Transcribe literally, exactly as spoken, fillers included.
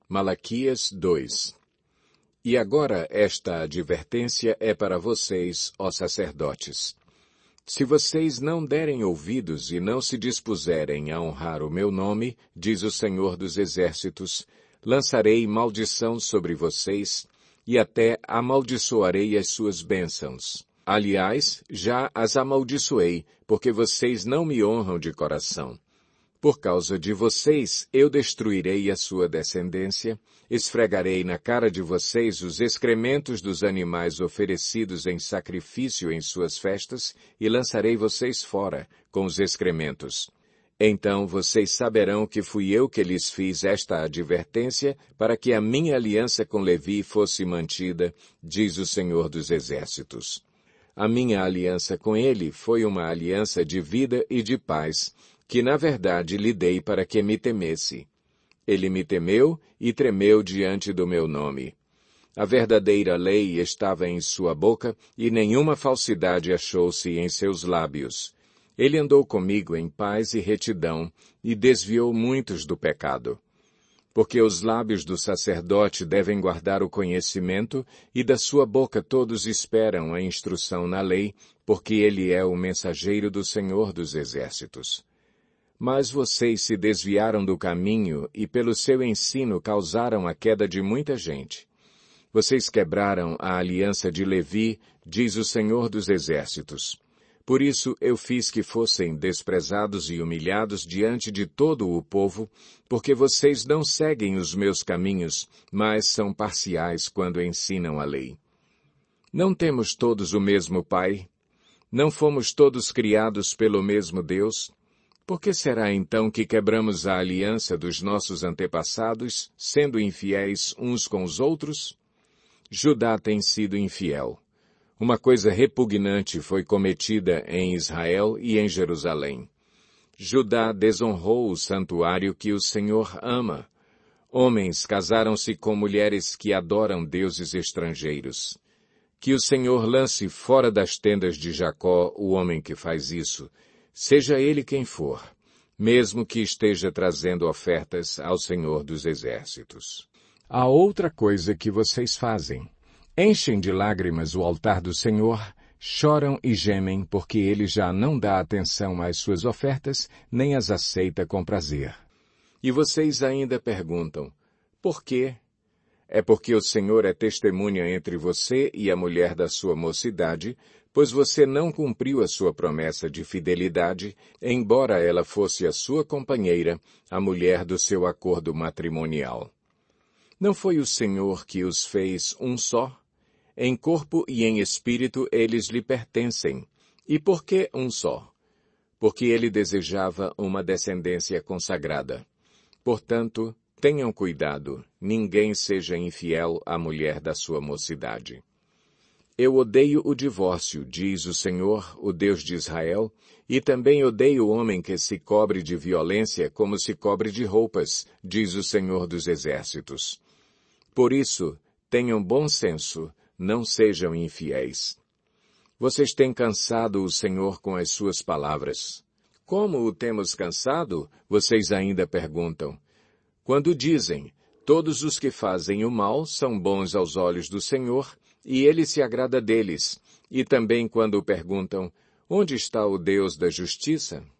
Malaquias dois. E agora esta advertência é para vocês, ó sacerdotes. Se vocês não derem ouvidos e não se dispuserem a honrar o meu nome, diz o Senhor dos Exércitos, lançarei maldição sobre vocês e até amaldiçoarei as suas bênçãos. Aliás, já as amaldiçoei, porque vocês não me honram de coração. Por causa de vocês, eu destruirei a sua descendência, esfregarei na cara de vocês os excrementos dos animais oferecidos em sacrifício em suas festas e lançarei vocês fora com os excrementos. Então vocês saberão que fui eu que lhes fiz esta advertência para que a minha aliança com Levi fosse mantida, diz o Senhor dos Exércitos. A minha aliança com ele foi uma aliança de vida e de paz, que na verdade lhe dei para que me temesse. Ele me temeu e tremeu diante do meu nome. A verdadeira lei estava em sua boca e nenhuma falsidade achou-se em seus lábios. Ele andou comigo em paz e retidão e desviou muitos do pecado. Porque os lábios do sacerdote devem guardar o conhecimento e da sua boca todos esperam a instrução na lei, porque ele é o mensageiro do Senhor dos Exércitos. Mas vocês se desviaram do caminho e pelo seu ensino causaram a queda de muita gente. Vocês quebraram a aliança de Levi, diz o Senhor dos Exércitos. Por isso eu fiz que fossem desprezados e humilhados diante de todo o povo, porque vocês não seguem os meus caminhos, mas são parciais quando ensinam a lei. Não temos todos o mesmo Pai? Não fomos todos criados pelo mesmo Deus? Por que será então que quebramos a aliança dos nossos antepassados, sendo infiéis uns com os outros? Judá tem sido infiel. Uma coisa repugnante foi cometida em Israel e em Jerusalém. Judá desonrou o santuário que o Senhor ama. Homens casaram-se com mulheres que adoram deuses estrangeiros. Que o Senhor lance fora das tendas de Jacó o homem que faz isso, seja ele quem for, mesmo que esteja trazendo ofertas ao Senhor dos Exércitos. Há outra coisa que vocês fazem. Enchem de lágrimas o altar do Senhor, choram e gemem porque ele já não dá atenção às suas ofertas, nem as aceita com prazer. E vocês ainda perguntam, por quê? É porque o Senhor é testemunha entre você e a mulher da sua mocidade, pois você não cumpriu a sua promessa de fidelidade, embora ela fosse a sua companheira, a mulher do seu acordo matrimonial. Não foi o Senhor que os fez um só? Em corpo e em espírito eles lhe pertencem. E por que um só? Porque ele desejava uma descendência consagrada. Portanto, tenham cuidado, ninguém seja infiel à mulher da sua mocidade. Eu odeio o divórcio, diz o Senhor, o Deus de Israel, e também odeio o homem que se cobre de violência como se cobre de roupas, diz o Senhor dos Exércitos. Por isso, tenham bom senso, não sejam infiéis. Vocês têm cansado o Senhor com as suas palavras. Como o temos cansado? Vocês ainda perguntam. Quando dizem, todos os que fazem o mal são bons aos olhos do Senhor, e ele se agrada deles. E também quando perguntam, onde está o Deus da justiça?